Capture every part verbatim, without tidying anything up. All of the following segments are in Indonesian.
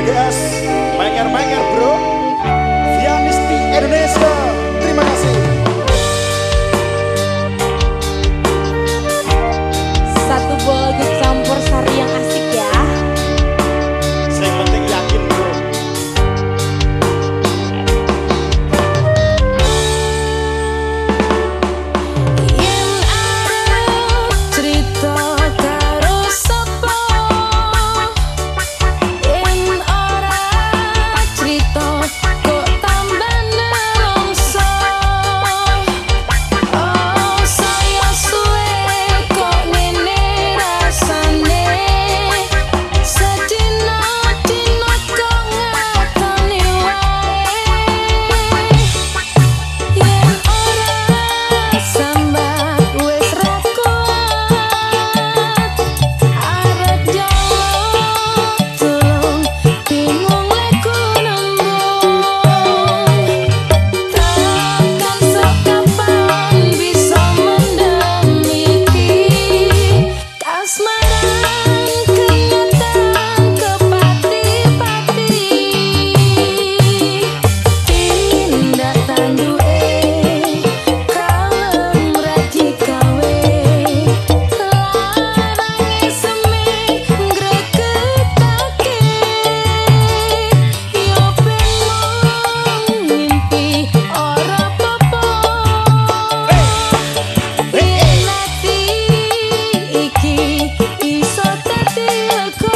Yes, manger-manger bro. Vianisti Indonesia. Terima kasih. Satu bola campur sari yang asik ya. Saya penting yakin bro. Yen arep cerita karo sapa, yen ora cerita kok tambah nelongso. Oh saya suwe kok ngene rasane, sedina dina kok ngatoni wae. Yen ora sambat wis ra kuat, arep jawab tulung bingung leku nembung. Takkan sekapan bisa mendem iki kasmaran kenyataan kepati-pati. Tindak tanduke kalem raji gawe, larange seme ngregetake. Yo ben mung ngimpi ora apa-apa. Yen ati iki iso dadi lega,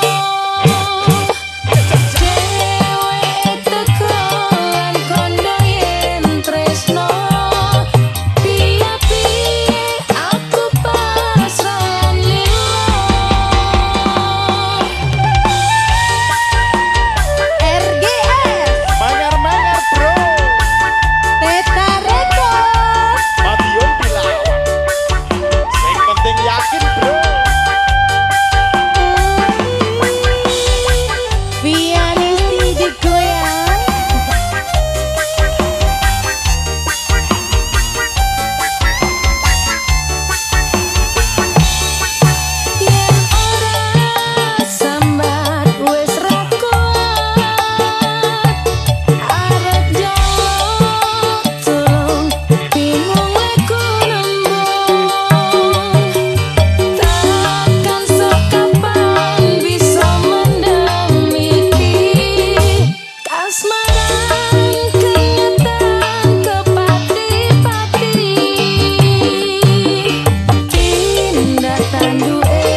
dewek teko lan kondo yen tresno, piye-piye aku pasrah lilo. R G S Manger-manger bro. Teta Record. Madiun Pilawan. Saya penting yakin bro. Vianisti digoyang. Yen ora sambat wis ra kuat, arep jawab tulung bingung leku nembung. Takkan sekapan bisa mendem iki kasmaran kenyataan kepati-pati. Tindak tanduke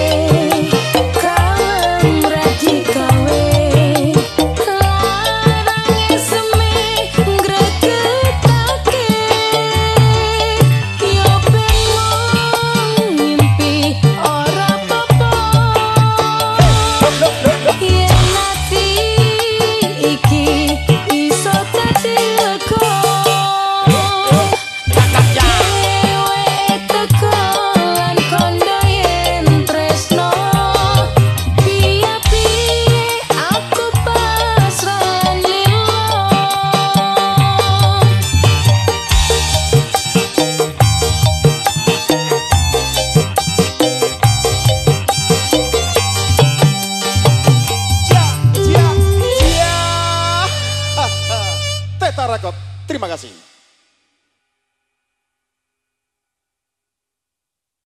kalem raji gawe, larange seme ngregetake. Yo ben mung ngimpi ora apa-apa. Yen ati iki iso dadi lega, dewek teko lan kondo yen tresno, piye-piye aku pasrah lilo. Cia, cia, cia. Teta Record. Terima kasih.